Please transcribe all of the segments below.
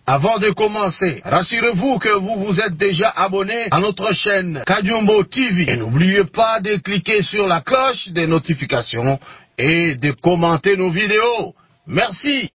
Avant de commencer, rassurez-vous que vous vous êtes déjà abonné à notre chaîne Kadiumbo TV. Et n'oubliez pas de cliquer sur la cloche des notifications et de commenter nos vidéos. Merci.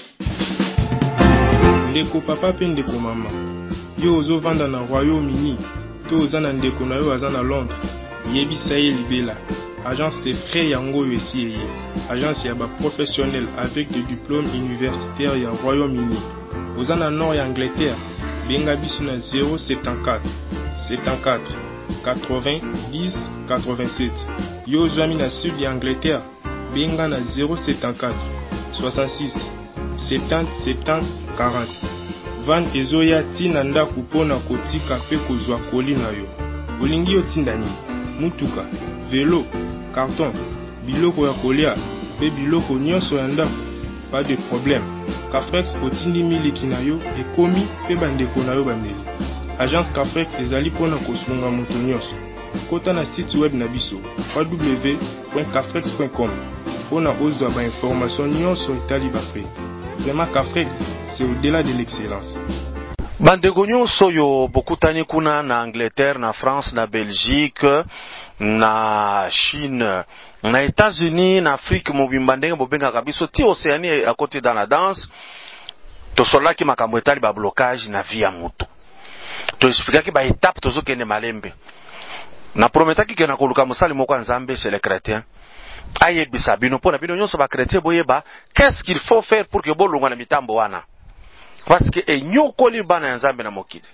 Ndeko papa pe ndeko mama. Yo ozo vanda na Royaume-Uni. To oza na ndeko na yo aza na Londres. Yebisa ye libela. Agence de frais yango yo esi eye. Agence ya ba professionnel avec des diplômes universitaires ya Royaume-Uni. Oza na nord ya Angleterre. Benga biso na 074 74 80 10 87. Yo ozwami na sud ya Angleterre. Benga na 074 66 70 70 40. Van ezoya tina ndako mpona kotika pe kozwa koli na yo. Olingi yo tinda nini? Mutuka, velo, carton, biloko ya kolia pe biloko nyonso ya ndako. Pas de problème. Cafrex otindi miliki na yo ekomi pe bandeko na yo bameli. Agence Cafrex ezali mpona kosunga moto nyonso. Kota na site web na biso www.cafrex.com mpona ozwa ba information nyonso etali bafre. Vraiment Cafrex, c'est au-delà de l'excellence. Bandeko nyonso yo bokutani kuna na Angleterre, na France, na Belgique, na Chine, na États-Unis, na Afrique, mobimba ndenge bobenga biso ti Océanie à côté dans la danse. To solaki makambo etali ba blocage na vie ya moto. To expliquer ba étape tozo kende malembe. Na prometaki ke na koluka musali moko nzambe chez les chrétiens. Ayebisa bino pona bino nyonso ba chrétien boyeba qu'est-ce qu'il faut faire pour que bolonga na mitambo wana. Parce que enyokoli bana ya nzambe na mokili.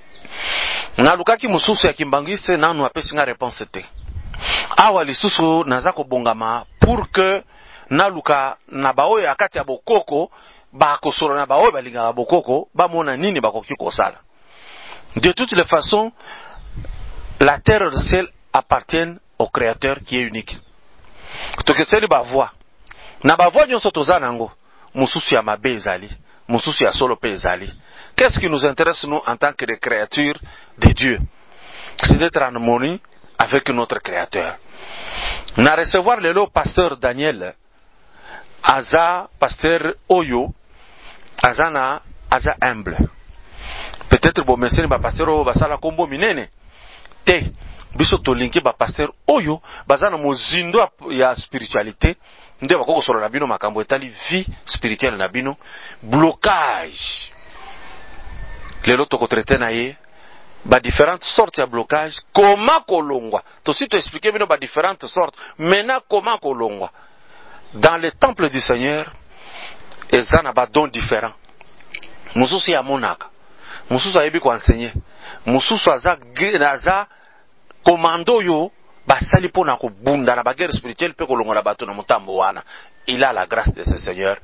Na lukaki mususu ya kimbangise nanu apesi nga réponse te. Awa lisusu naza kobongama pour que naluka na baoyo akati ya bokoko ba kosola na baoyo balinga bokoko ba mona nini bakoki kosala. De toutes les façons, la terre et le ciel appartiennent au Créateur qui est unique. Toketseli ba voix. Na ba voix nyonso tozana ngo mususu ya mabe ezali. Mususu ya solo pe ezali. Qu'est-ce qui nous intéresse nous en tant que des créatures de Dieu? C'est d'être en harmonie avec notre Créateur. Na recevoir le pasteur Daniel aza pasteur Oyo azana aza humble. Peut-être bon mesene ba pasteur Oyo basala kombo minene te biso tolinki ba pasteur Oyo bazana mozindo ya spiritualité. Nde bakoko solo na bino makambo etali vie spirituelle na bino blocage lelo toko traiter na ye ba différentes sortes ya blocage comment kolongwa to si to expliquer bino ba différentes sortes maintenant comment kolongwa dans le temple du Seigneur ezana ba dons différents mususu ya monaka mususu ayebi ko enseigner mususu aza commando yo basali pona ko bunda na baguerre spirituelle pe ko longola bato na mutambo wana. Il a la grâce de ce Seigneur.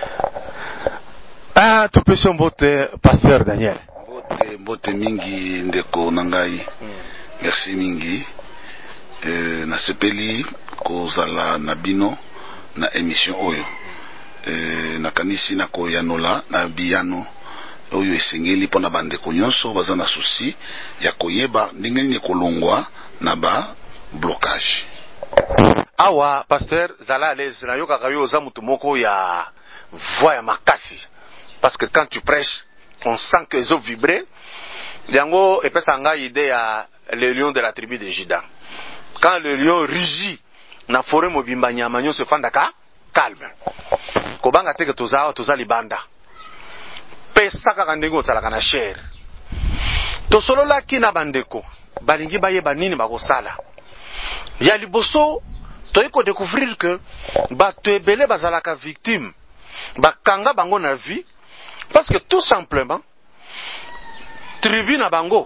Ah, tu peux mbote pasteur Daniel. Mbote mingi ndeko nangai. Merci mingi. Na sepeli kozala na bino na émission oyo. Na kanisi na koyanola na biyano oyo esengeli pona bandeko nyonso baza na souci ya koyeba ndenge nini kolongwa na ba blocage. Awa pasteur zala les na yoka kayo za mutu moko ya voix ya makasi parce que quand tu prêches on sent que zo vibrer yango epesa nga idée ya le lion de la tribu de Juda. Quand le lion rugit na forêt mobimba nyama nyonso fandaka calme kobanga teke toza libanda pesa kaka ndenge osalaka na chair to solo laki na bandeko balingi bayeba nini bakosala ya liboso toyiko découvrir que bato ebele bazalaka victime bakanga bango na vie parce que tout simplement tribu na bango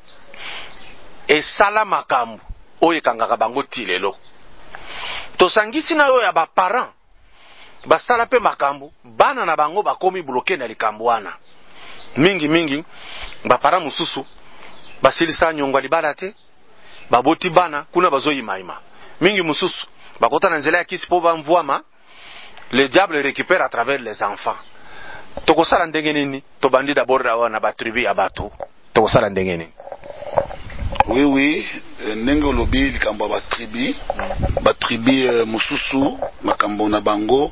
esala makambo oyo ekangaka bango tilelo tosangisi na yo ya ba parents basala pe makambo bana na bango bakomi bloqué na likambo wana mingi ba parents mususu basilisa nyongwa libala te baboti bana kuna bazoyimaima mingi mususu bakota na nzela ya kisi po bamvwama le diable récupère à travers les enfants. Tokosala ndenge nini to bandi d'abord na ba tribu ya bato tokosala ndenge nini? Oui, ndenge olobi likambo ba tribu mususu makambo na bango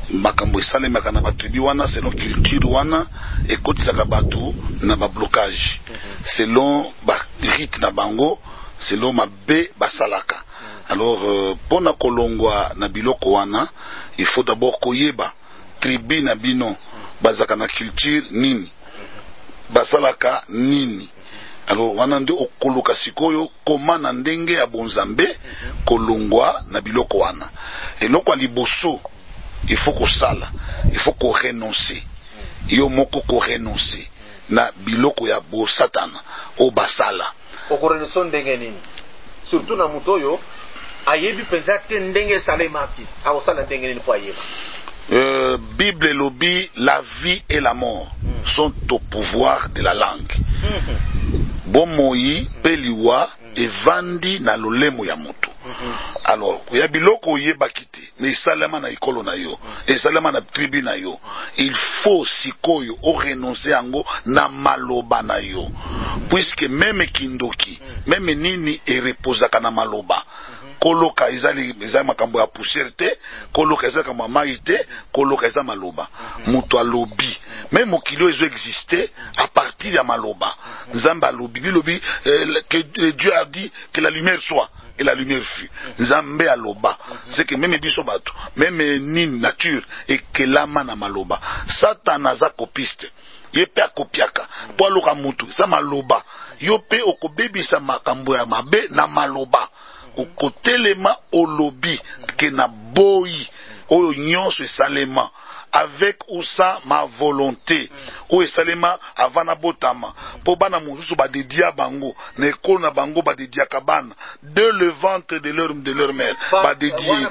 makambo esalemaka na batribu wana selon culture wana ekotisaka bato na bablocage selon barite na bango selon mabe basalaka. Alors pona kolongwa na biloko wana il faut d'abord koyeba tribu na bino bazaka na culture nini basalaka nini. Alors wana nde okoluka sikoyo koma na ndenge ya bonzambe kolongwa na biloko wana. Eloko liboso il faut ko sala, il faut ko renoncer. Yo moko ko renoncer na biloko ya bo satana o basala. Okorenoncer ndenge nini? Surtout na mutoyo ayebi penza te ndenge salemaki. Akosala ndenge nini po ayeba? Bible lobby, la vie et la mort sont au pouvoir de la langue. Bomoi peliwa evandi na lolemo ya moto. Alors ya biloko yeba kite mais salama na ikolo na yo et salama na tribu na yo, il faut sikoyo o renoncer ango na maloba na yo, puisque même kindoki même nini e reposaka na maloba. Koloka ezali makambo ya poussière te, koloka ezali kama mai te, koloka ezali maloba. Muto alobi même mokilo ezo exister à partir ya maloba. Nzamba alobi bilobi que Dieu a dit que la lumière soit et la lumière fut. Nzambe aloba c'est que même biso bato même ni nature et que lama na maloba. Satana za kopiste yepe akopiaka po aloka mutu sa maloba yo pe okobebisa makambo ya mabe na maloba. Okotelema olobi ke na boyi oyo nyonso esalema avec ou sans ma volonté o esalema avana botama po bana mosusu ba dédia bango na ekolo na bango ba dédia kabana de le ventre de leur mère ba dédié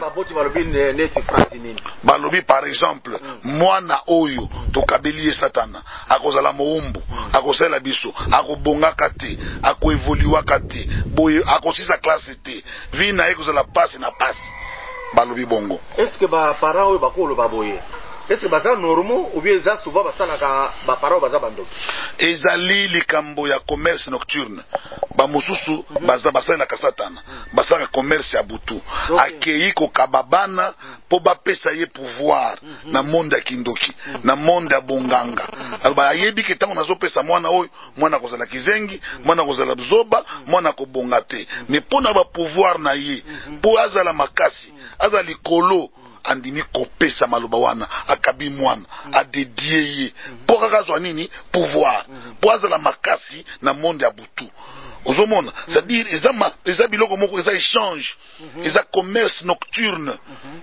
balobi par exemple mwana oyo tokabeli satana akozala moumbu akosala biso akobongaka te akoevoluaka te boye akosisa classe te vi na ekozala passe na passe balobi bongo. Est-ce que ba parents oyo bakolo baboye? Est-ce que baza normal ou bien za souvent basalaka ba parents baza bandoki? Ezali likambo ya commerce nocturne. Ba mususu baza basalaka satana. Basaka commerce ya butu. Akei ko kababana po bapesa ye pouvoir na monde ya kindoki, na monde ya bonganga. Alba ayebi ke tango nazopesa mwana oyo, mwana kozala kizengi, mwana kozala zoba, mwana ko bongate. Mais pona ba pouvoir na ye, po azala makasi, azala likolo andimi kopesa maloba wana akabi mwana adedie ye po kakazwa nini pouvoir po azala makasi na monde ya butu. Ozomona c'est-à-dire eza biloko moko eza échange eza commerce nocturne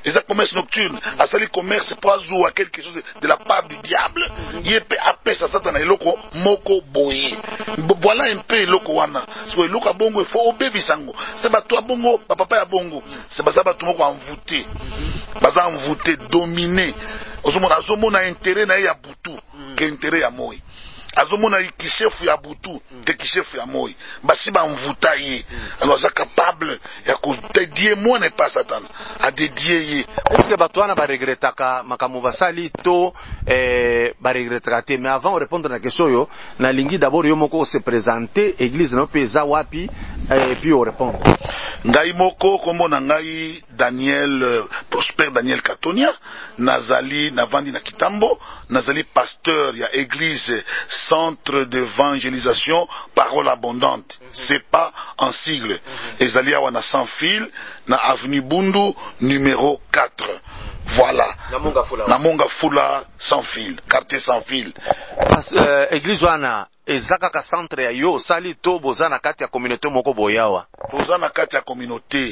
asali commerce po azwa quelque chose de la part du diable yepe apesa satana eloko moko boye. Voilà un peu eloko wana so eloko bongo faut obebisango c'est bato bongo papa ya bongo c'est baza bato moko envoûté baza envoûté dominé. Ozomona intérêt na ya butu ke intérêt ya moi azomona kishefu ya butu ke kishefu ya moi basi ba mvuta ye alors ça capable ya ko dédier moi ne pas Satan a dédier ye. Est-ce que batwana ba regretaka makamu basali to ba regretaka te? Mais avant de répondre à la question yo na lingi d'abord yo moko se présenter église no peza wapi et puis on répond. Ngai moko kombo na ngai Daniel Prosper Daniel Katonia nazali navandi na Kitambo nazali pasteur ya église centre d'évangélisation parole abondante c'est pas en sigle ezali awa na sans fil na avenue Bundu numéro 4. Voilà na Monga Fula sans fil quartier sans fil. Église wana ezaka ka centre ya yo sali to bozana kati ya communauté moko boyawa bozana kati ya communauté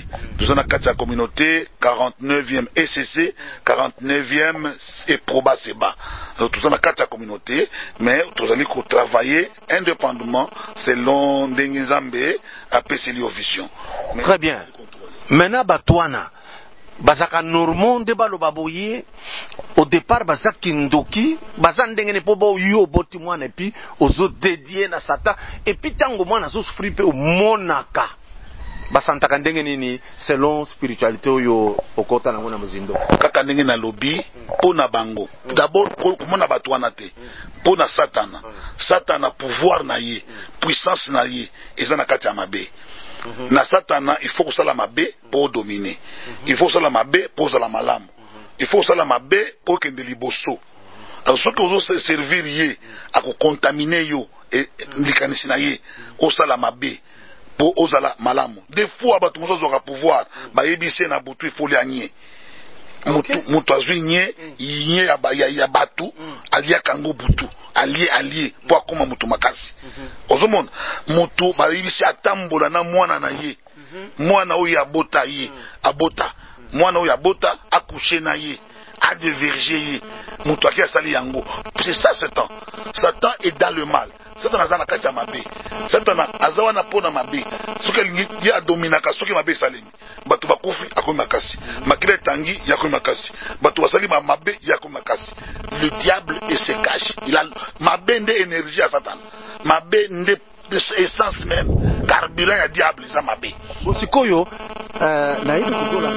49e ECC 49e et Proba Seba. Alors tout ça na kati ya communauté mais tozali ko travailler indépendamment selon Ndengizambe apeseli au vision. Très bien. Maintenant batwana bazaka normand de balo baboye au départ bazaka kindoki bazan ndengene po bo yo boti mwana et puis ozo dédié na sata et puis tango mwana zo souffrir pe monaka basantaka ndenge nini selon spiritualité oyo okota nango na muzindo kaka ndenge na lobby pona bango d'abord komona bato wana te pona satana pouvoir na ye puissance na ye eza na kati ya mabe. Na satana il faut que ça la mabe pour dominer. Il faut que ça la mabe pour ça la malamu. il faut osala mabe pour kende liboso. Alors soki ozo servir ye akocontamine yo likanisi na ye osala mabe po ozala malamu. Des fois bato mosusu azwaka pouvoir bayebisi na butu ifoli anye mutu azwi nye ya batu aliaka yango butu alie po akoma mutu makasi. Ozomona mutu bayebisi atambola na mwana na ye, mwana oyo abota ye abota, mwana oyo abota akushe na ye adéverger ye mutu aki asali yango. C'est ça Satan. Satan est dans le mal. Satan aza na kati ya mabe. Satan aza wana pona mabe. Soki alingi ye adominaka soki mabe esalemi bato bakufi akomi makasi, makila etangi yakomi makasi, bato basali mabe yakomi makasi. Le diable se cache. Il a mabe nde énergie ya Satan, mabe nde essence même, carburant ya diable eza mabe. Osikoyo na hivi kuzola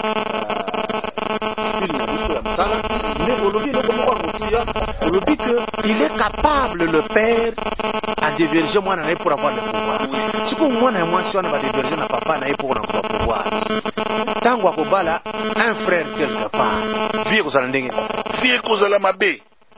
mais il est capable le père à déverger moi pour avoir le pouvoir. Si moi na moi si on va déverger na papa na pour avoir le pouvoir. Tango akobala un frère quelque part. Vie kozala ndenge. Vie kozala mabe.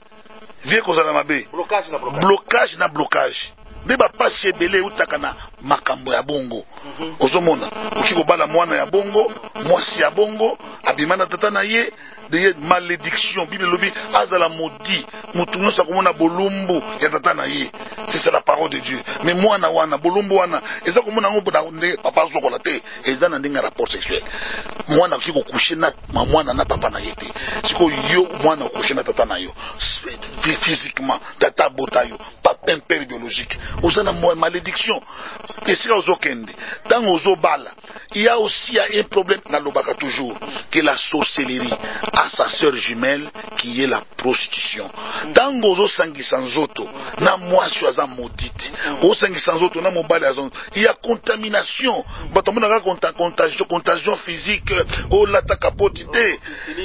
Vie kozala mabe. Blocage na blocage. Nde bapasi ebele utaka na makambo ya bongo. Ozomona oki kobala mwana ya bongo, mwasi ya bongo abimana tata na ye de malédiction. Bible lobi azala maudit mutu nyonso akomona bolumbu ya tata na ye. C'est la parole de Dieu. Mais mwana wana bolumbu wana eza komona ngo nde papa zokola te eza na ndenge rapport sexuel. Mwana oki kokushe na mwana na papa na ye te. Siko yo mwana okushe na tata na yo physiquement tata bota yo papa un père biologique. Ozana malédiction. Et si ozo kende dans ozo bala, il y a aussi un problème dans l'obaka toujours que la sorcellerie à sa sœur jumelle qui est la prostitution. Dans ozo sangi sanzoto na moi choisa maudite. O sangi sanzoto na mobali azon. Il y a contamination. Batomona contagion physique. Oh la takapotité.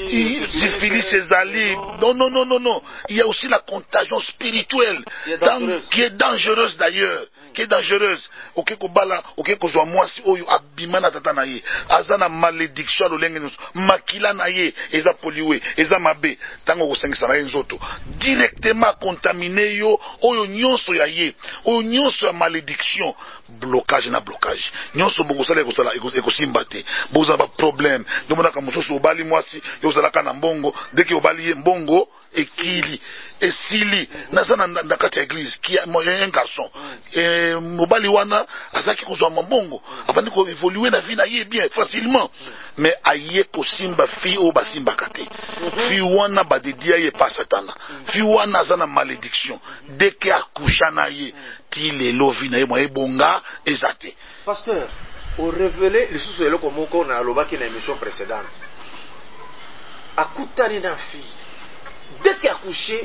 Syphilis ezali. Non. Il y a aussi la contagion spirituelle qui est dangereuse d'ailleurs. Qui est dangereuse. Ok kobala, ok kozwa mwasi oyo abimana tata na ye. Azana malédiction lolenge nyonso. Makila na ye eza poliwe, eza mabe. Tango kosengisa na ye nzoto. Directement contaminé yo oyo nyonso ya ye. Oyo nyonso ya malédiction. Blocage na blocage. Nyonso bokosala ekosimba te. Boza ba problème. Domona ka mosusu obali mwasi, yo zalaka na mbongo, deki obali ye mbongo ekili esili nazana ndakati ya église qui a un garçon mobali wana azaki kozwa mbongo afandi ko évoluer na vie na ye bien facilement mais aye ko simba fi o basimba kate fi wana badedia ye pa satana fi wana azana malédiction dès que akusha na ye ti lelo vi na ye moye bonga ezate. Pasteur, au révélé les sous eloko moko na lobaki na émission précédente akutani na fi dès qu'il a couché,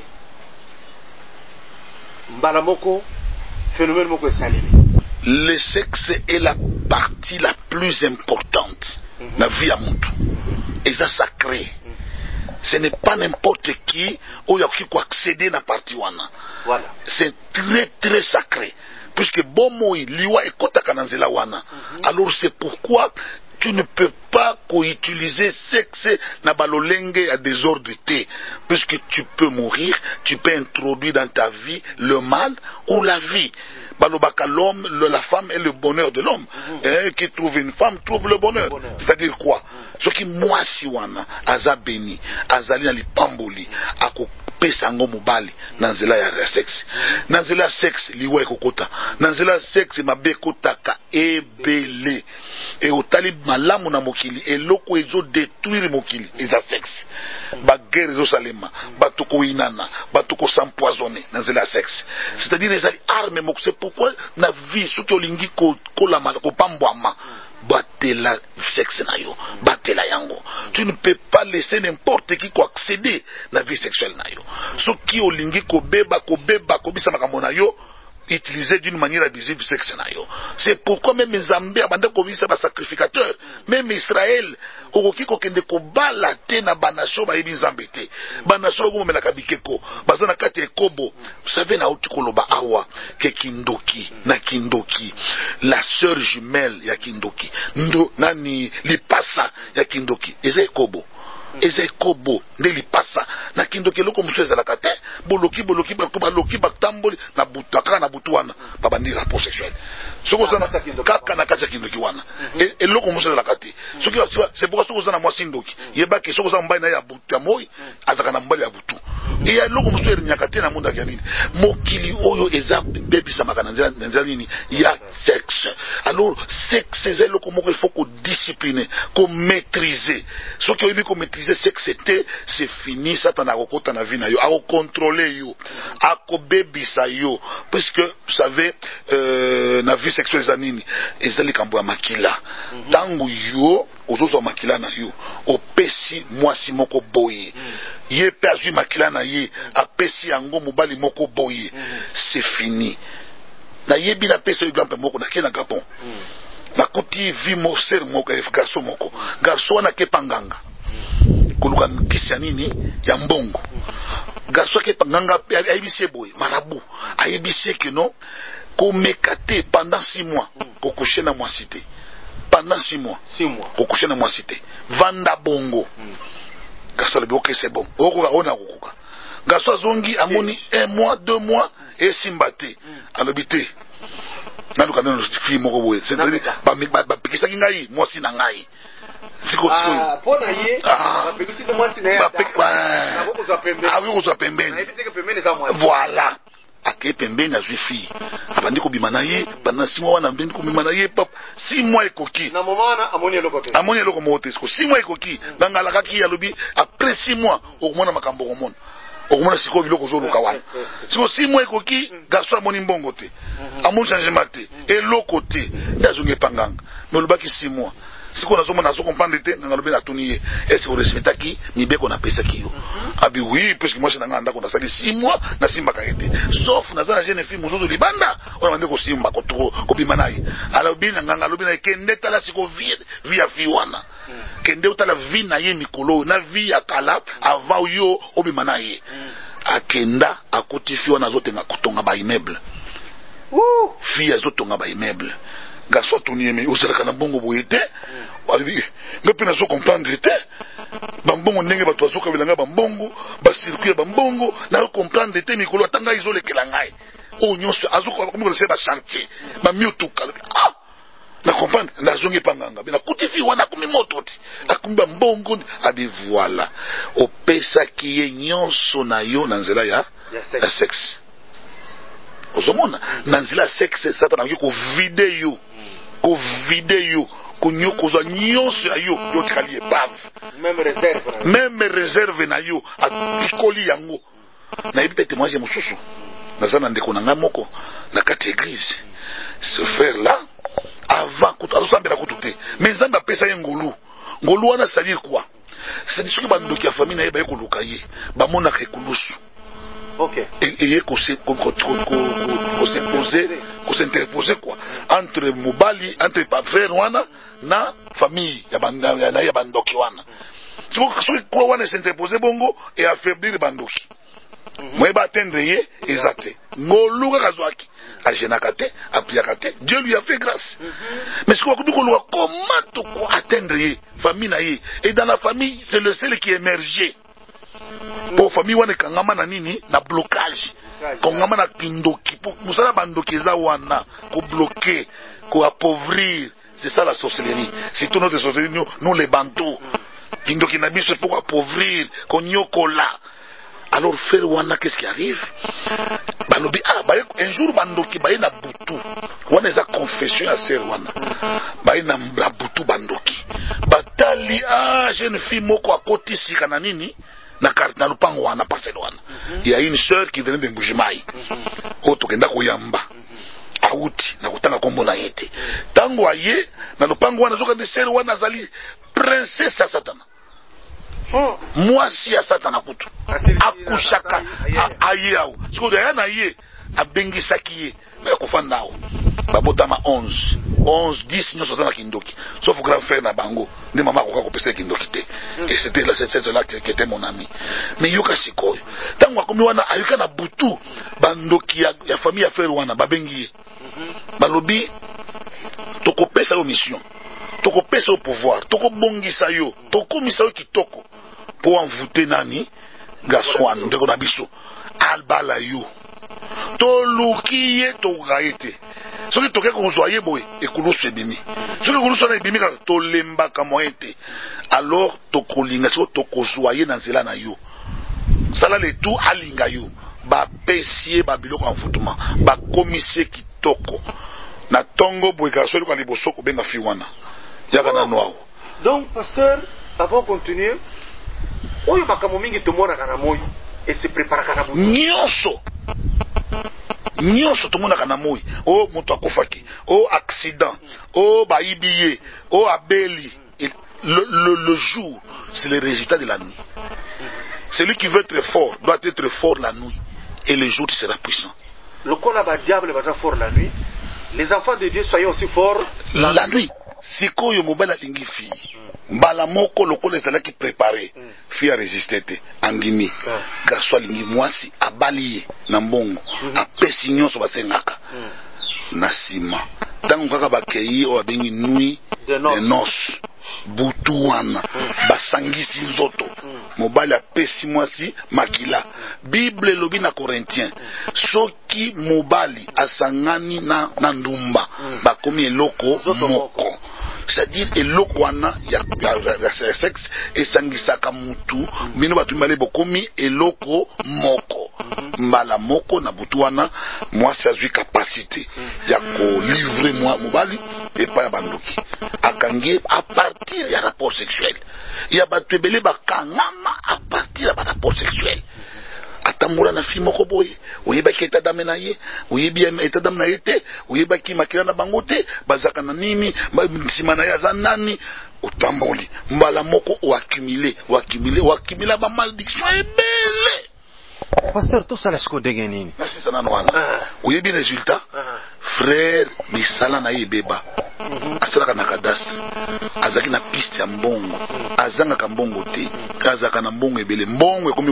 phénomène moko salimi. Le sexe est la partie la plus importante de la vie à Moutou. Et ça sacré. Ce n'est pas n'importe qui où il y a qui accéder à la partie wana. Voilà. C'est très très sacré. Puisque bon mot liwa et kota kananzela wana. Alors c'est pourquoi tu ne peux pas co-utiliser sexe na balolenge à désordre T, puisque tu peux mourir, tu peux introduire dans ta vie le mal ou la vie. Balobaka l'homme, la femme est le bonheur de l'homme. Qui trouve une femme trouve le bonheur. C'est-à-dire quoi? Ce qui moi si wana aza béni, azali na lipamboli, ako pesango mobali nanzela ya sexe. Nanzela sexe liwa ekokota. Nanzela sexe mabe kotaka ebele. Et otali malamu na mokili eloko ezo détruire mokili eza sexe. Ba guerre ezo salema, batoko inana, batoko s'empoisonner nanzela sexe. C'est-à-dire les armes moko. C'est pourquoi na vie soki olingi ko la ko pambwama batela sexe na yo, batela yango. Tu ne peux pas laisser n'importe qui accéder à la vie sexuelle na yo. Soki olingi ko beba bisa makambo na yo utilisé d'une manière abusive sexe na yo. C'est pourquoi même Zambie abanda ko bisa ba sacrificateur, même Israël okoki ko kende ko bala te na banasho ba yebi Nzambe te. Banasho ko mela kabikeko, bazana kati ekobo. Vous savez na utikoloba awa ke kindoki na kindoki, la sœur jumelle ya kindoki. Ndo nani lipasa ya kindoki. Eza ekobo. eza ekobo nde lipasa na kindoki eloko mosusu ezalaka te boloki baloki batamboli na butu kaka na butu wana babandi rapport sexuel soki oza kaka na kati ya kindoki wana eloko mosusu ezalaka te soki c'est pourquoi soki oza na mwasi ndoki yebaki soki oza mobali na ye ya butu ya moi azalaka na mobali ya butu eya eloko mosusu erinyaka te na monde ya nini mokili oyo eza bebisamaka na nzela nini ya sexe. Alors sexe eza eloko moko il faut kodiscipline komaîtriser soki oyebi komaîtriser sexe te c'est fini satana akokota na vie na yo akokontrole yo akobebisa yo puisque vous savez na vie sexuelle eza nini eza likambo ya makila ntango yo ozozwa makila na yo opesi mwasi moko boye ye mpe azwi makila na ye apesi yango mobali moko boye c'est fini. Nayebi na pesa exemple moko na kena Gabon nakuti vi moser moko garçon moko garçon wana ke panganga kuluka kisi ya nini ya mbongo garçon ke panganga ayebisi boye marabu ayebisi que non komekate pendant 6 mois kokoucher na mwasi te pendant 6 mois kokoucher na mwasi te vanda bongo garçon le bloqué c'est bon okoka ona kokoka garçon zongi amoni 1 mois 2 mois et simbate alobi te naluka nano fi moko boye c'est-à-dire bapekisaki ngai mwasi na ngai siko pona ye bapekisi mwasi na ye akozwa pembeni voilà ake pembeni azwi fille abandi kobima na ye pendant 6 mois wana abandi kobima na ye papa 6 mois ekoki na moment wana amoni eloko moko te 6 mois ekoki ngangalakaki alobi après 6 mois okomona makambo okomona okomona sikoyo biloko ozoluka wana siko 6 mois ekoki garçon amoni mbongo te amoni changement te eloko te nde azongi epanganga mais olobaki 6 mois sikoyo nazomona azokomprendre te ngalobi natuni ye est-ce orespectaki mibeko napesaki yo abi oui puisque mwasi na nga ndako nasali 6 mois nasimbaka ye te sauf naza na jeune fille mosusu libanda oyo bande kosimba kobima na ye alobi na nganga alobi na ye kende tala siko vie ya fille wana kende otala vie na ye mikolo na vie ya kala avant yo obima na ye akenda akoti fille wana azotenga kotonga ba immeuble fille azotonga ba immeuble garçon tuni yeme ozalaka na bongo boye te nga mpe nazo comprendre te bambongo ndenge bato bazokabela nga bambongo basirkuit ya bambongo nazo comprendre te mikolo ata ngai ezolekela ngai oyo nyonso azokomikolasee bachantier bamiotuka na comprendre nazongi epanganga me nakuti fi wana akomi moto ti akomi bambongo abi voilà opesaki ye nyonso na yo na nzela ya sexe ozomona na nzela ya sexe satana akoki kovide yo konyokozwa nyonso ya yo yotikali epave même réserve na yo apikoli yango nayebi mpe témoignage mosusu naza na ndeko na ngai moko na kati église ce frère là avant azosambela kutu te mais nzambe apesa ye ngolu wana c'est-à-dire quoi c'est-à-dire soki bandoki ya famille na ye baye koluka ye bamonaka ekulusu eye s'interposer quoi entre mobali entre frère wana na famille ya bandoki wana soki kolo wana s'interposer bongo et affaiblir bandoki moyeba atteindre ye eza te ngolu kaka azwaki agenaka te apriaka te Dieu lui a fait grâce mais ce qu'on a koluka comment toko atteindre ye famille na ye et dans la famille c'est le seul qui émergeait pour famille wana kangama na nini na blocage kangama na kindoki musala bandoki eza wana ko bloquer ko appauvrir c'est ça la sorcellerie c'est tout notre sorcellerie nous les bantous kindoki na biso pour appauvrir ko nyokola. Alors frère wana qu'est-ce qui arrive balobi un jour bandoki baye na butu wana eza confession ya sœur wana baye na butu bandoki batali jeune fille moko akoti sika na nini na lupango wana parcelle wana il y a une sœur qui venait de Mbujimai tokenda koyamba auti na kotanga kombo na ye te tango aye na lupango wana zokande sœur wana azali princesse ya satana mwasi ya satana kutu akushaka aye awo sikoyo aya na ye abengisaki ye akofanda awo babotama 10 nyonso aza na kindoki sauf grand frère na bango nde mama akoka kopesa kindoki te et c'était là qui était mon ami mais yoka sikoyo tango akomi wana ayoka na butu bandoki ya famille ya frère wana babengi ye balobi tokopesa yo mission tokopesa yo pouvoir tokobongisa yo tokomisa yo kitoko pour envoûter nani gaswan ndeko na biso albala yo to lukiye to gaite soki toke ko zoye boye ekulusu ebimi soki ekulusu na ebimi ka to lemba ka moete alors to kolinga so to ko zoye na nzela na yo sala le tout alinga yo ba pesie ba biloko envoûtement ba komisie kitoko na tongo boye ka so ko liboso ko benga fiwana yaka na noao. Donc pasteur, avant de continuer, oyo makambo mingi tomona kana moyo et se prépare kana butu nyonso tomona kana moyo o moto akofaki o accident o baibiye o abeli le jour c'est le résultat de la nuit. Celui qui veut être fort doit être fort la nuit et le jour il sera puissant. Le col à diable va fort la nuit. Les enfants de Dieu soyez aussi forts la nuit. Sikoyo mobile alingi fi mbala moko lokola ezalaki préparé fi a résister te andimi garso alingi mwasi abali na mbongo apesi nyonso basengaka na sima tango kaka bakei o abengi nuit de noces butu wana basangisi nzoto mobali apesi mwasi makila. Bible lobi na Corinthiens soki mobali asangani na ndumba bakomi eloko moko, c'est-à-dire eloko wana ya sexe esangisaka mutu bino batu mbale bokomi eloko moko mbala moko na butu wana mwasi azwi capacité ya ko livrer mobali epa ya bandoki akangi à partir ya rapport sexuel ya batu ebele bakangama à partir ya rapport sexuel. Atamura na fi moko boye oyebaki eta dame na ye oyebi eta dame na ye te oyebaki makila na bango te bazaka na nini nsima na ye aza nani otamboli mbala moko oaccumule ba maldiction ebele. Pasteur tout ça la siko ndenge nini nasi sana wana oyebi résultat frère misala na ye beba asalaka na kadastre azaki na piste ya mbongo azangaka mbongo te azaka na mbongo ebele mbongo ekomi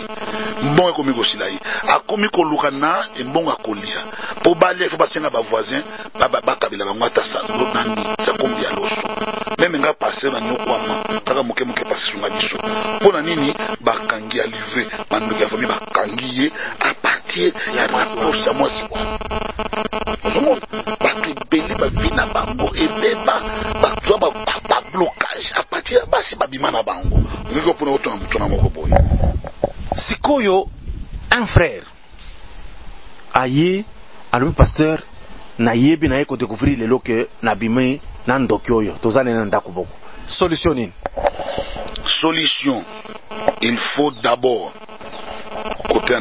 kosila ye akomi koluka na mbongo akolia po balia ifo basenga bavoisin bakabela bango ata nani sakombi ya loso meme nga pase na nyokwama kaka moke pase sunga biso mpo na nini bakangi ya livre bandoki ya famille bakangi ye a partir ya rapport ya mwasi wana ozomona bato ebele bavi na bango ebeba bazwa bablocage a partir ya basi babima na bango ngeki opona otona moto na moko boye. Sikoyo un frère aye alobi pasteur na yebi na ye ko découvrir lelo ke na bime na ndoki oyo tozane na ndako boko solution nini? Solution, il faut d'abord côté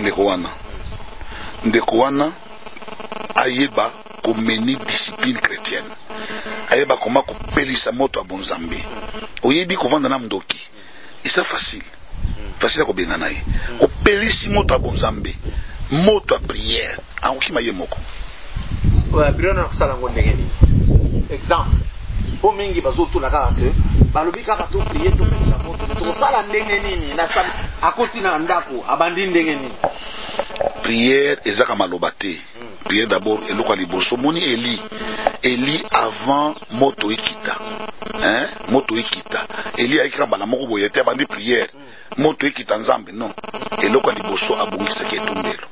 ndeko wana ayeba komeni discipline chrétienne ayeba koma kopelisa moto abonzambe oyebi kovanda na mdoki isa facile ko benga na ye kopelisi moto abonzambe moto a prière ankima ye moko birona kusala ngondenge nini exemple po mingi bazotuna kaka te balobi kaka to prier to pesa moto to sala ndenge nini na sam akoti na ndako abandi ndenge nini. Prière ezaka maloba te. Prière d'abord eloko liboso moni Eli avant moto ekita moto ekita Eli ayika bala moko boye te abandi prière moto ekita nzambe non eloko liboso abongisaki etumbelo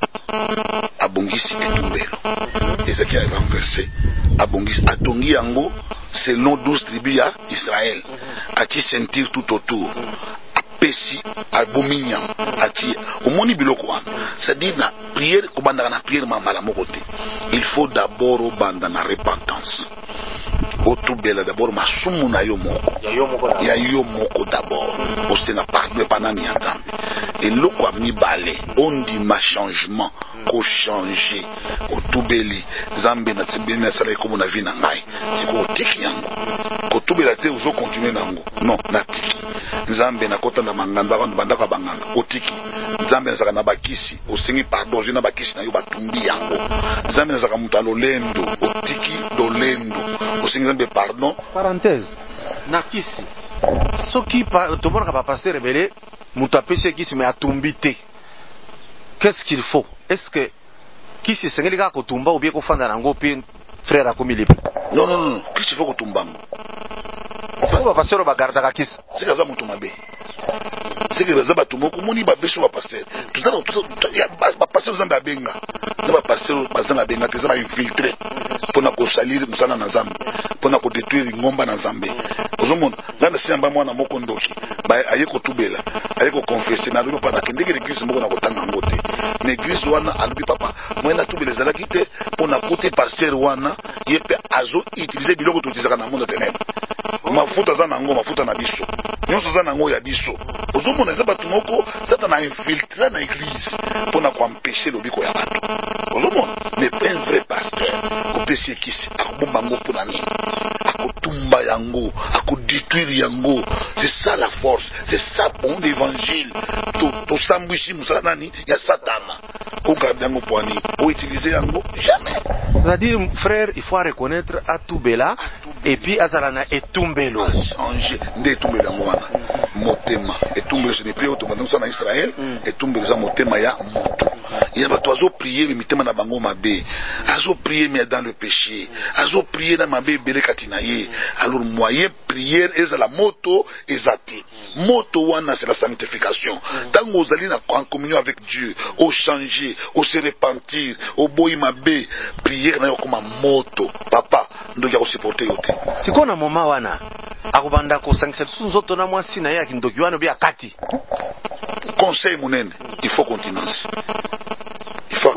ezaki a renversé abongisi atongi yango selon 12 tribus ya Israël ati sentir tout autour apesi abominya ati omoni biloko wana c'est-à-dire na prière kobanda na prière mala moko te il faut d'abord obanda na repentance otubela d'abord masumu na yo moko ya yo moko d'abord osenga pardon panani ya nzambe eloko ya mibale ondima changement ko changer otubeli nzambe na tsibeni na sala ikomo na vie na ngai siko otiki yango kotubela te uzo continuer nango non na tiki nzambe na kota na manganda bandu bandaka banganga otiki nzambe nazaka na bakisi osengi pardon je na bakisi na yo batumbi yango nzambe nazaka mutu alolendo otiki dolendo osengi nzambe pardon. Parenthèse na kisi soki tomonaka ba pasteur rebele mutu apesi kisi mais atumbi te, qu'est-ce qu'il faut? Est-ce que kisi esengeli kaka kotumba ou bien kofanda nango pe frère akomi libre? Non kisi faut kotumba ngo ba pasteur bagardaka kisi sika za mutu mabe c'est que les abatumoko moni ba beso ba passer tout ça ba passer aux amba benga na ba passer bazanga benga que ça va infiltrer pour na ko salir musana na Nzambe pour na ko détruire ngomba na Nzambe ozomona ngana samba mwana moko ndoki ba aye ko tubela aye ko confesser na lobi pa na kendeke l'église moko na ko tanga ngote mais église wana alubi papa mwena tubela zalaki te pour na côté pasteur wana yepe azo utiliser biloko to utiliser na monde ténèbres mafuta za nango mafuta na biso nyonso za nango ya biso ozomona za batu moko satana infiltrer na église pour na ko empêcher lobiko ya bato ozomona mais pas un vrai pasteur ko pesi kisi akobomba ngo pour na nini akotumba yango akodétruire yango c'est ça la force c'est ça bon évangile to sambwishi musala nani ya satana o garder yango poani o utiliser yango jamais. C'est-à-dire frère il faut reconnaître atubela et puis azalana etumbelo changer nde etumbelo yango wana motema etumbelo ce n'est plus automatiquement ça na Israël etumbelo za motema ya moto il y a bato azo prier mais mitema na bango mabe azo prier mais dans le péché azo prier na mabe belé katina ye alors moyen prière est la moto ezati moto wana c'est la sanctification tant vous allez en communion avec Dieu au changer au se repentir au boy mabe prière na yo comme moto papa ndo ya ko supporter yote siko na moma wana akubanda ko sanctifier nzoto na mwasi na ye akindoki wana bi akati conseil monene il faut continuance il faut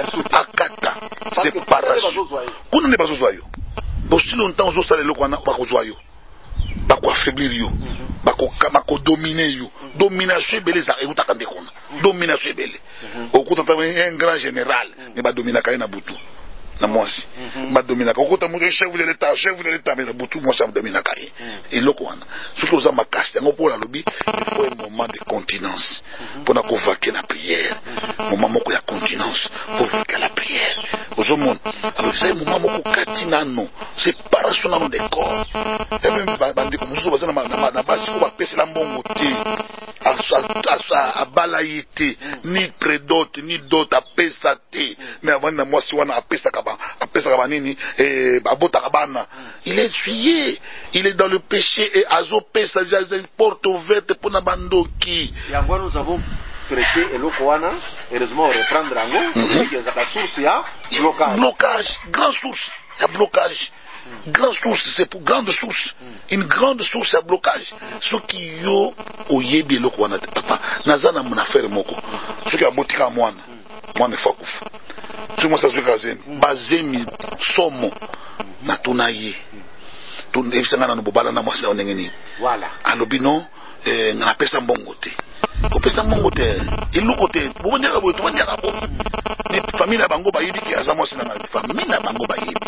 akata séparation kuna ne bazozwa yo bosi longtemps ozosala eloko wana bakozwa yo bako affaiblir yo bako dominer yo domination ebele za eutaka nde kuna domination ebele okuta un grand général ne badominaka ye na butu na mwasi badominaka okuta mu chef de l'état mais na butu mwasi adominaka ye eloko wana soki oza makasi yango mpo nalobi il faut un moment de continence mpona kovake na prière moment moko ya continence pour vake la prière ozomona alors eza moment moko kati nano séparation nano de corps et même bandeko mosusu baza na basi ko bapesela mbongo te abala ye te ni prédote ni dote apesa te mais avandi na mwasi wana apesaka banini abotaka bana il est fuyé il est dans le péché et azopesa déjà une porte ouverte mpona bandoki yango nous avons traité eloko wana heureusement reprendre yango ezaka source ya blocage grande source ya blocage grande source c'est pour grande source une grande source ya blocage soki yo oyebi eloko wana te papa naza na mon affaire moko soki abotika mwana efa kufa soki mwasi azoka zemi bazemi somo natuna ye ebisanga nano bobala na mwasi na ndenge nini alobi no nga napesa mbongo te kopesa mbongo te eloko te bobondiaka boye tobondiaka boye mais famille na bango bayebi ke aza mwasi nanga famille na bango bayebi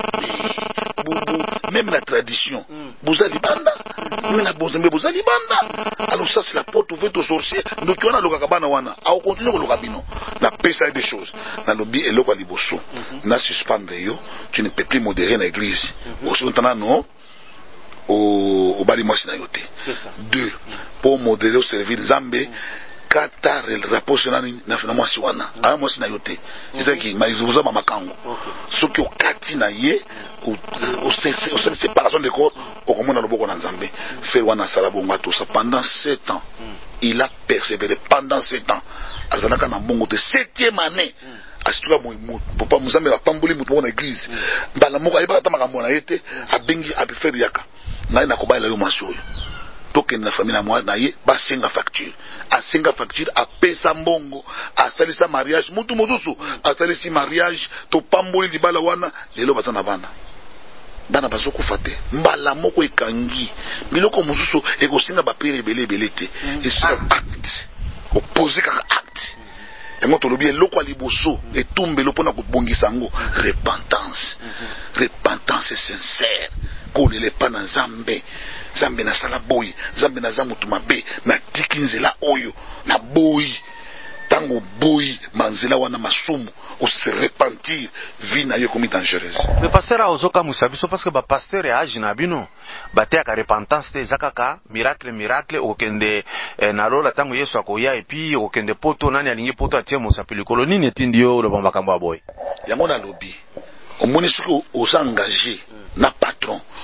même la tradition boza libanda même na bozembe boza libanda alors ça c'est la porte ouverte aux sorciers ndoki wana alokaka bana wana akokontinue koloka bino napesa ye des choses nalobi eloko ya liboso na suspendre yo tu ne peux plus modérer na église osotana no obali mwasi na yo te deux pour modérer oservir Nzambe kata rapport nani na mwasi wana aya mwasi na yo te ezaki maizoza mamakango soki okati na ye au séparation de corps okomona loboko na Nzambe faire wana sala bongo atosa pendant 7 ans il a persévéré pendant 7 ans azalaka na bongo te 7e année asituka papa Nzambe apamboli mutu na église mbala moko ayeba ta makambo na ye te abengi abifere yaka naye nakobalela yo mwasi oyo tokende na famille na mwa na ye basenga facture apesa mbongo asalisa mariage mutu mosusu asalisi mariage topamboli libala wana lelo baza na bana bazokufa te mbala moko ekangi biloko mosusu ekosenga bapere ebele te esika acte opposé kaka acte yango tolobi eloko ya liboso etumbelo mpona kobongisa yango repentance sincère kolela epa na Nzambe nasala boyi Nzambe naza mutu mabe natiki nzela oyo na boyi tango boyi manzela wana masumu o se repentir vie na yo komi dangereuse. Mais pasteur a ozoka musabiso parce que ba pasteur ya agi na bino batea ka repentance te zakaka miracle okende na lola tango Yesu akoya et puis okende poto nani alingi poto atie musapili koloni netindi yo le bomba kambo boy. Yango na lobi omoni soki osa engagé na patron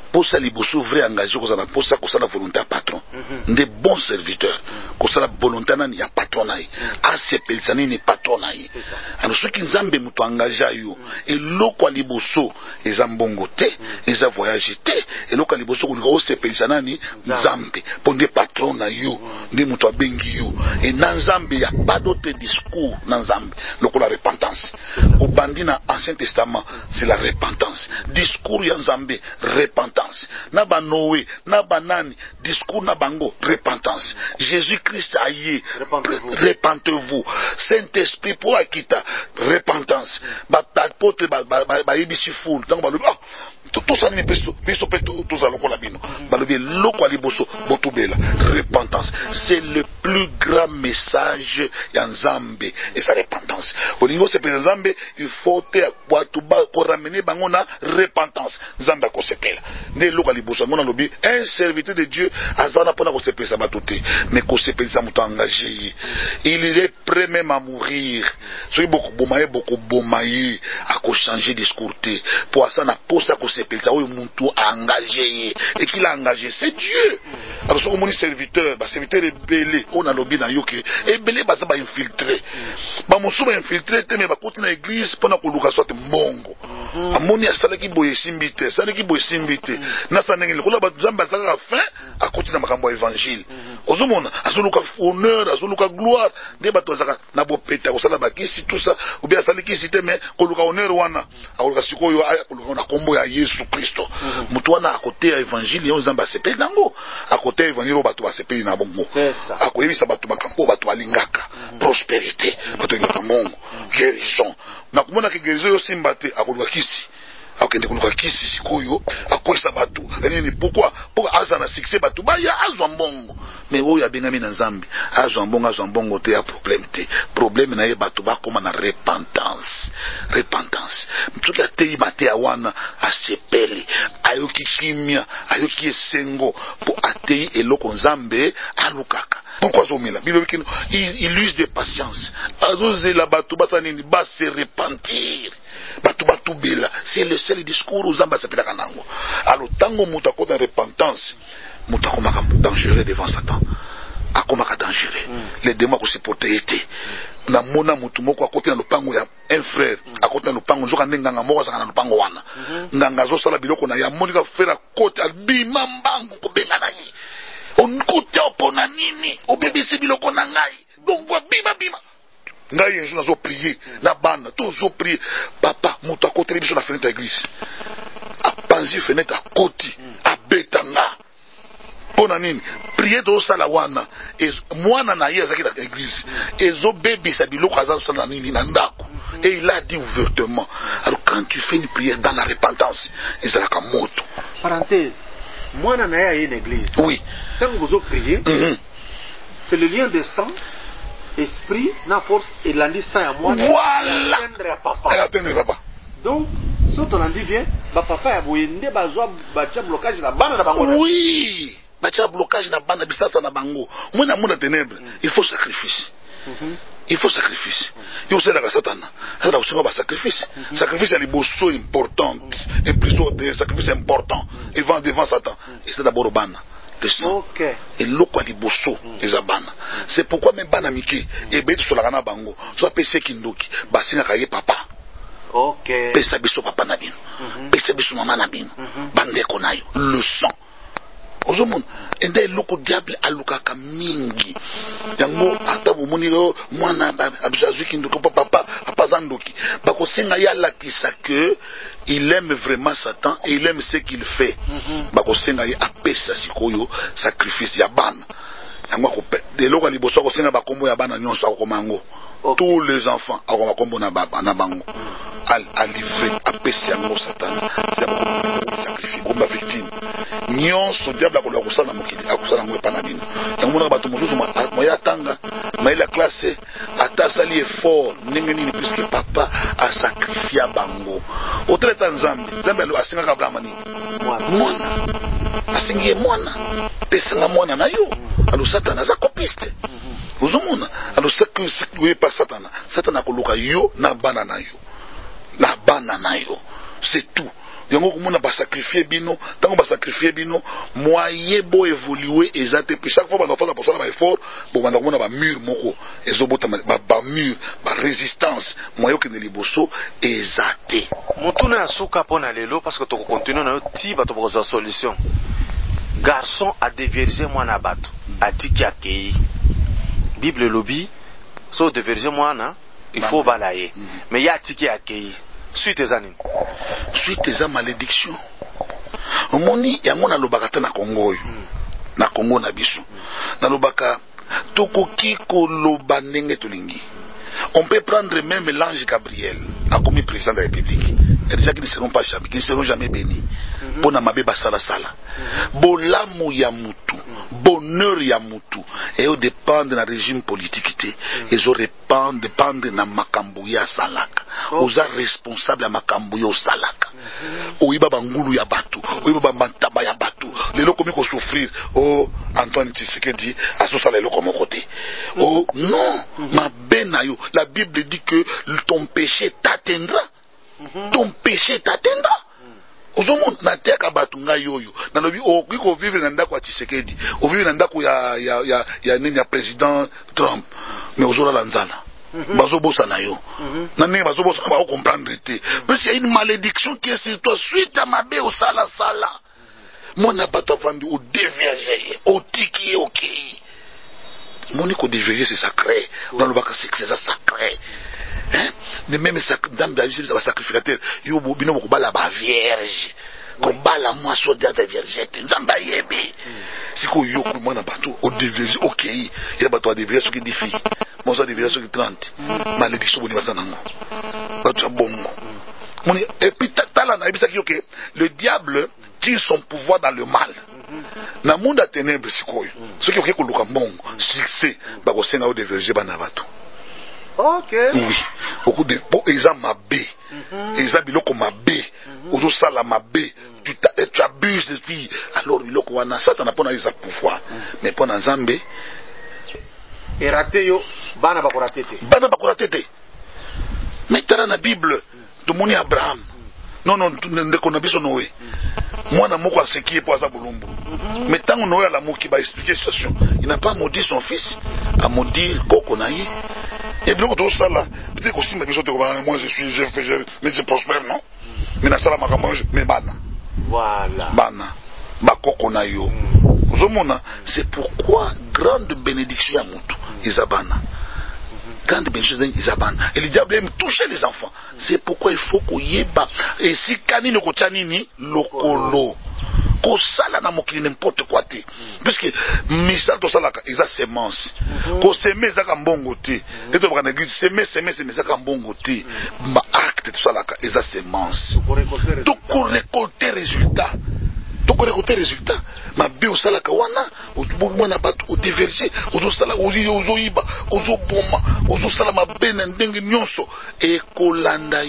pour ça liboso vrai engagé pour ça la volonté à patron des bons serviteurs pour ça la volonté nani ya patron naï a sepelzani ni patron naï alors ceux qui nzambe muto engagé yo et loko liboso ezambongo te eza voyage te et loko liboso ko sepelzana ni nzambe pour des patrons na yo ndi muto abengi yo et na nzambe ya pas d'autre discours na nzambe loko la repentance au bandi na Ancien Testament c'est la repentance discours ya nzambe repentance na ba Noé na banani discours na bango repentance Jésus-Christ aye repentez-vous Saint-Esprit pour akita repentance ba apôtre ba yebisi ful donc ba tout ça ni peso tout ça lokola bino balobi loko liboso botubela repentance c'est le plus grand message ya nzambe et sa repentance au niveau c'est pour nzambe il faut te watu ba ko ramener bango na repentance nzambe ko sepela ne loko liboso ngona lobi un serviteur de Dieu azana pona ko sepela batuté mais ko sepela muto engagé il est prêt même à mourir so beaucoup bomaye à ko changer discours pour ça na posa ko sepelza oyo muntu engagé et qu'il a engagé c'est Dieu alors so moni serviteur ba serviteur ebele on a lobby na yoke ebele ba ba infiltré ba mosu ba infiltré te me ba koti na église pona ko luka soit mbongo amoni asala ki boye simbité sala ki boye simbité na sa ndenge ko la ba nzamba sala fin a koti na makambo évangile ozomona azoluka honneur azoluka gloire de ba tozaka na bo peta ko sala ba kisi tout ça ou bien sala ki cité mais ko luka honneur wana akoluka sikoyo ko na kombo ya Yesu Kristo mutu wana akote ya évangile yo nzamba sepeli nango akote évangile bato ba sepeli na bongo akoyebisa bato makambo bato alingaka prospérité bato ngaka mongo guérison na kumona ke guérison yo simba te akoluka kisi akende koluka kisi sikoyo akoisa bato nini pourquoi pour azana succès bato ba ya azwa mbongo mais oyo abengami na nzambi azwa mbongo te ya problème na ye bato ba koma na repentance mtuki atei mate ya wana asepeli ayoki kimia ayoki esengo po atei eloko nzambe alukaka pourquoi zomela bilo bikino il use de patience azozela bato batanini ba se repentir bato bela c'est le seul discours aux ambassadeurs kanango alors tango muta ko de repentance muta ko makambo dangereux devant Satan akomaka dangereux les démons ko supporter été na mona mutu moko akote na lupango ya un frère akote na lupango nzoka ndenganga moko saka na lupango wana nganga zo sala biloko na ya monika frère akote albima mbangu ko benga nani on kote opona nini obebisi biloko na ngai donc bima ngai nzo nazo prier na banda tozo prier papa mutu akote biso na fenêtre ya église apanzi fenêtre akoti abetanga pona nini prier do sala wana mwana na ye azaki na église ezo bebisa biloko azazo sala nini na ndako et il a dit ouvertement alors quand tu fais une prière dans la repentance ezalaka moto parenthèse mwana na ye a une église oui quand vous priez c'est le lien de sang esprit na force et l'andi sang à moi voilà atteindre papa donc si on en dit bien ba papa ya boyende bazwa batia blocage na bana na bango oui batia blocage na bana bisasa na bango mwana mona ténèbres il faut sacrifice il faut sacrifice yo c'est la satana ça doit se sacrifice sacrifice est liboso importante et plutôt des sacrifices importants devant Satan et c'est d'abord bana le sang et loko liboso eza bana c'est pourquoi même bana miki et betu solaka na bango so pese kindoki basinga kaye papa pesa biso papa na bino pesa biso mama na bino bandeko nayo le sang ozomona ende loko diable alukaka mingi yango ata bomoni mwana abizazwi kindoki papa zandoki bakosenga yala kisa que il aime vraiment Satan et il aime ce qu'il fait bakosenga ye apesa sikoyo sacrifice ya bana yango ko de loko liboso kosenga bakombo ya bana nyonso akomango tous les enfants akoma kombo na bango à livrer apesa yango Satan c'est beaucoup sacrifice comme victime nyonso diable akola kusana mokili akusana mo epana bino yango mona bato mozuzu moya tanga maila classe atasali effort ndenge nini puisque papa a sacrifié bango otreta nzambe asingaka Abraham nini mwana asingie mwana pesanga mwana na yo alo Satana za copiste ozomona alo sekwe pa Satana akoluka yo na bana na yo c'est tout yango komona ba sacrifier bino tango ba sacrifier bino moyen bo évoluer ezate puis chaque fois ba enfants ba ba effort bo banda komona ba mur moko ezobota ba mur ba résistance moyen que ne liboso ezate mutuna ya suka pona lelo parce que to continuer na yo ti bato ba solution garçon a déverger mwana bato atiki akei Bible lobby so déverger mwana il faut balayer mais ya atiki akei suite ezanini suite eza malédiction omoni yango na lobaka na Congo oyo na Congo na biso na lobaka tokoki koloba ndenge tolingi. On peut prendre même l'ange Gabriel a commis président de la République. Il y a des gens qui ne seront pas jamais, qui ne seront jamais bénis. Bon amabe basala sala. Bolamu ya mutu, bonheur ya mutu. Et au dépend de la régime politique, ils ont dépendre na makambo ya salaka. Oza responsable ya makambo ya salaka. Oiba bangulu ya batu, oiba bantaba ya batu. Lelo komi ko souffrir. Oh Antoine Tshisekedi a so sala lelo komo côté. Oh non, ma benayo. La Bible dit que ton péché t'atteindra. Ton péché t'atteindra. Ozomon na teka batunga yoyo. Na lobi okiko vivre na ndako ya Tshisekedi. O vivre na ndako ya nini ya président Trump. Mais ozola lanzala. Bazobosa na yo. Na nini bazobosa ba comprendre te. Parce qu'il y a une malédiction qui est sur toi suite à ma bé au sala sala. Mona bato vandu au déverger, au tiki OK. Monique au déverger c'est sacré. Dans le bac c'est sacré. Hein? De même dans la vie c'est sacrificateur. Yo bino ko bala ba vierge. Ko bala moi so de vierge. Nzamba yebi. Siko yo ko mona bato au déverger OK. Il y a bato au déverger qui défie. Moi so déverger qui 30. Malédiction boni basana ngo. Bato bongo. Moni et puis tala na ebisa ki OK. Le diable tire son pouvoir dans le mal. Na monde à ténèbres sikoyo. Ceux qui ont quelque chose bongo, succès, ba ko senga au déverger bana bato. OK. Oui. Beaucoup de bon exemple mabé. Exemple biloko mabé. Ozo sala mabé. Tu abuses de vie. Alors biloko wana Satan na pona isa pouvoir. Mais pona Nzambe et raté yo bana ba ko raté te. Bana ba ko raté te. Mais tara na Bible to moni Abraham. Non ndeko na biso Noé. Mwana moko aseki po aza bulumbu. Mais tant Noé a la moki ba expliquer situation, il n'a pas maudit son fils, a maudit koko na ye. Et donc tout ça là, peut-être aussi mais moi je prospère non. Mais na sala makambo mais bana. Voilà. Bana. Ba koko na yo. Ozomona, c'est pourquoi grande bénédiction ya mutu izabana. Grande bénédiction izabana. Et le diable aime toucher les enfants. C'est pourquoi il faut qu'on yeba et si kanini ko tchanini lokolo. Ko sala na mokili n'importe quoi te. Puisque misal to sala ka eza semence. Ko semer za ka mbongo te. Et to ba na église semer za ka mbongo te. Ba acte to sala ka eza semence. To ko récolter résultat. To ko récolter résultat. Ma bi o sala ka wana o mona bato o diverger, o sala o iba, o boma, o sala ma bena ndenge nyonso e kolanda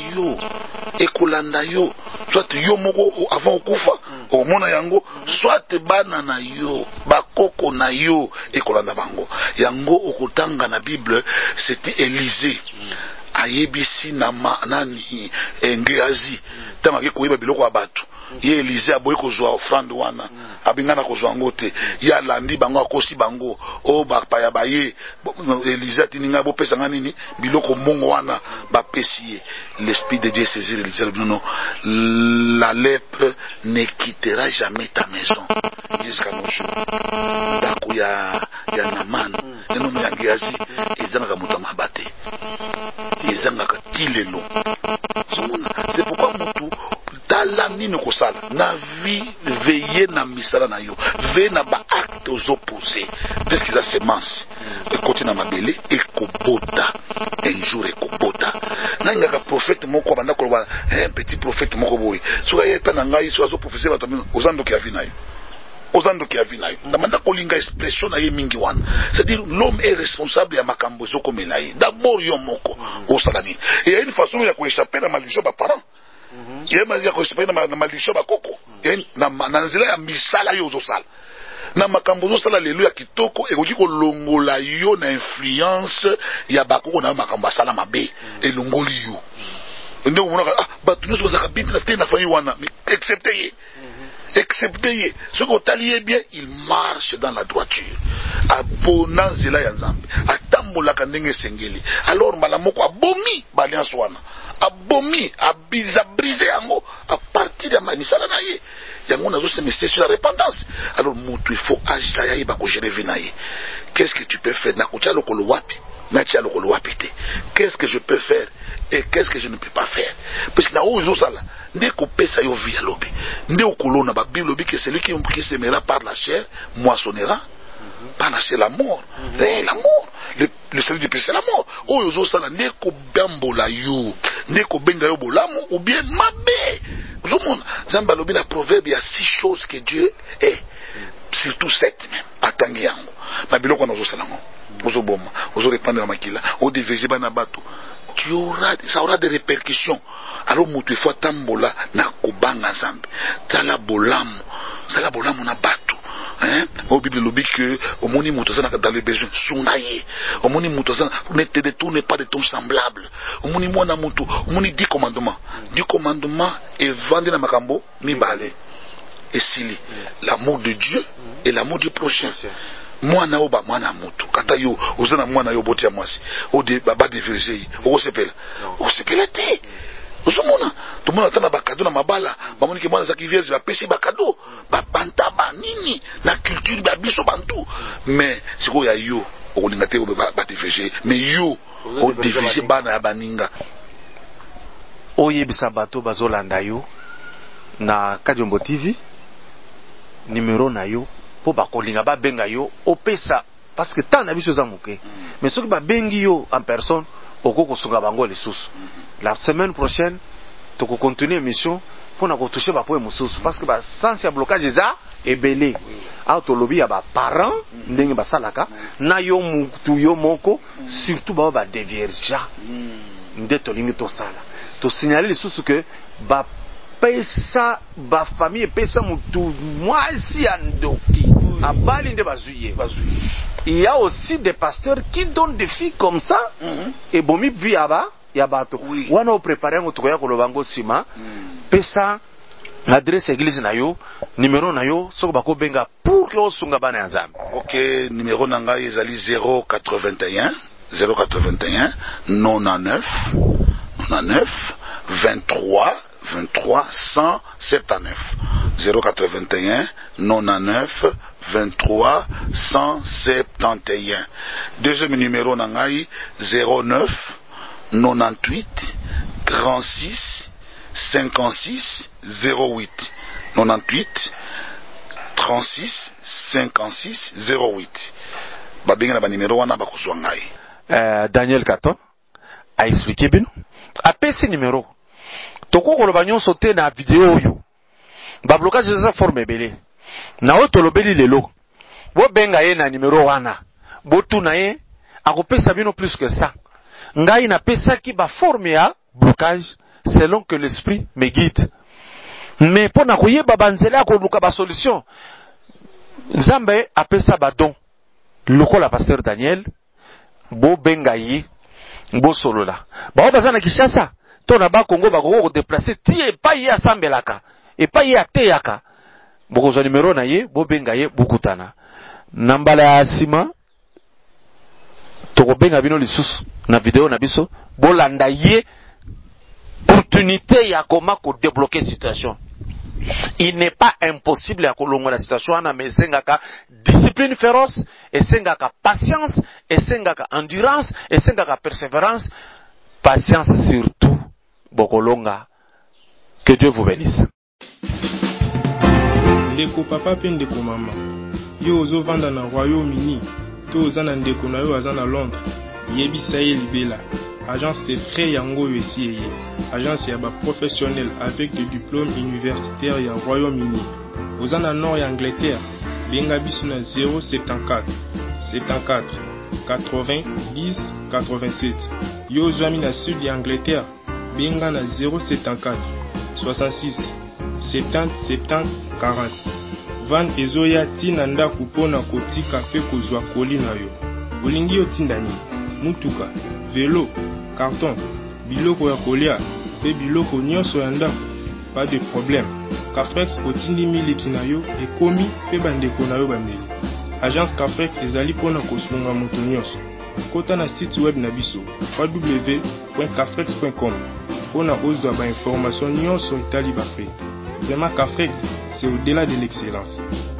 yo. Soit yo moko avant okufa o mona yango, soit bana na yo, bakoko na yo e kolanda bango. Yango okotanga na Bible, c'était Élisée. Ayebisi na nani Ngeazi tama ke koyeba biloko ya bato. Ye Élisée aboyi kozwa offrande wana abingana kozwa ngo te ya landi bango akosi bango o bapaya baye Élisée tininga bo pesa nini biloko mongo wana bapesi ye. L'esprit de Dieu saisir Élisée non, la lèpre ne quittera jamais ta maison jusqu'à nos jours. Ndako ya Naman eno ya Ngeazi ezanga mutama bate ezanga tilelo. C'est pourquoi mutu tala nini kosala na vie veiller na misala na yo, veiller na ba acte aux opposés parce que la semence et continue na mabele et kobota un jour et kobota nanga ka prophète moko banda ko un petit prophète moko boy so ya pa na ngai so azo prophétie ba tamino ozando ki avina yo. Ozando ki avina yo ndamanda kolinga expression na ye mingi wana, c'est-à-dire l'homme est responsable ya makambo zo komela ye d'abord yo moko osalani et il y a une façon ya ko échapper na malédiction ba parents. Yema ya ko échapper na malédiction ba koko na nzela ya misala yo zosala na makambo zosala lelo ya kitoko ekoki kolongola yo na influence ya bakoko na makambo asala mabe elongoli yo. Nde omona ba tous nous ça binte na te na famille wana mais excepté ce qu'on t'a bien, il marche dans la droiture. Abona zela ya Nzambe. Atambola kandenge sengeli. Alors malamoko abomi balliance wana. Abomi abiza brisé yango à partir de manisala na ye. Yango nazo se message sur la repentance. Alors mutu il faut agir ya ba ko gérer vinaye. Qu'est-ce que tu peux faire na kocha lokolo wapi? Qu'est-ce que je peux faire et qu'est-ce que je ne peux pas faire? Parce que na ozo sala ndeko pesa yo via lobi ndeko kolona ba Bible lobi que celui qui semera par la chair moissonnera par la chair la mort. La mort, le salut du péché c'est la mort. Ozo sala ndeko bambola yo ndeko benga yo bolamu ou bien mabe. Vous monde Zamba lobi na proverbe il y a 6 choses que Dieu est, surtout 7 même atangi yango na biloko na ozo sala ngo. Vous aurez pas de la maquille, au dévégé banabato. Ça aura des répercussions. Alors, il faut tambola na kobanga zambi. Tala bolam na bato. Au Bible lobi que au moni mutozana dans les besoins sunaye. Au moni mutozana ne te détourne pas de ton semblable. Au moni mona mutu, au moni 10 commandements. 10 commandements et vendre na makambo mi balé. Et sili l'amour de Dieu et l'amour du prochain. Mwana oba mwana mutu kata yo ozana mwana yo botia mwasi o de baba de verger o sepela te ozomona to mona tana bakado na mabala bamoni ke mwana zaki vierge ba pesi bakado ba banta ba nini na culture ba biso bantu mais siko ya yo o linga te ba de verger mais yo o de verger bana ya baninga oyebisa bato bazolanda yo na Kajombo TV numéro na yo po bakolinga ba benga yo opesa parce que tant na biso za muke mais soki ba bengi yo en personne okoko sunga bango lisusu la semaine prochaine to ko continuer émission pour na ko toucher ba po mususu parce que ba sens ya blocage za ebele auto lobby ya ba parents ndenge ba salaka na yo mutu yo moko surtout ba devierja ndeto lingi to sala to signaler lisusu que ba pesa ba famille pesa mutu mwasi andoki abali nde bazuye. Il y a aussi des pasteurs qui donnent des filles comme ça et bomi vi aba ya bato wana préparer ngo tokoya ko lobango sima pesa l'adresse église na yo numéro na yo soko bako benga pour que osunga bana ya Nzambe. OK, numéro na ngai ezali 081 99 23 179 081 99 23 171. Deuxième numéro nangai 09 98 36 56 08 98 36 56 08. Babinga na ba numéro wana bakozwa ngai. Daniel Kato a expliqué bino apesi numéro toko koloba nyonso te na vidéo oyo ba blocage za forme belé na oto lobeli lelo bo benga ye na numéro wana botu na ye akopesa bino plus que ça ngai na pesa ki ba forme ya blocage selon que l'esprit me guide mais pona koyeba banzela ko luka ba solution Nzambe apesa ba don lokola pasteur Daniel bo benga ye bo solola ba bazana Kishasa to na ba Kongo ba ko déplacer tie pa ye asambelaka et pa ye ateyaka boko zo numéro na ye bo benga ye bukutana nambala ya sima to ko benga bino lisusu na vidéo na biso bo landa ye opportunité ya koma ko débloquer situation. Il n'est pas impossible à kolonga la situation ana mais sengaka discipline féroce et sengaka patience et sengaka endurance et sengaka persévérance, patience surtout bokolonga. Que Dieu vous bénisse. Ndeko papa pe ndeko mama yo ozo vanda na Royaume-Uni to ozana ndeko na yo azana Londres yebisa ye libela agence de frais yango yesi ye agence ya ba professionnel avec des diplômes universitaires ya Royaume-Uni ozana nord ya Angleterre benga biso na 074 74 80 10 87 yo ozwami na sud ya Angleterre benga na 074 66 70 70 40 van ezoya tina ndako mpona kotika pe kozwa koli na yo olingi yo tinda nini mutuka velo carton biloko ya kolia pe biloko nyonso ya ndako. Pas de problème. Cafrex otindi miliki na yo ekomi pe bandeko na yo bameli. Agence Cafrex ezali pona kosunga moto nyonso. Kota na site web na biso www.cafrex.com pona ozwa ba information nyonso etali ba frais. Vraiment Cafrex, c'est au-delà de l'excellence.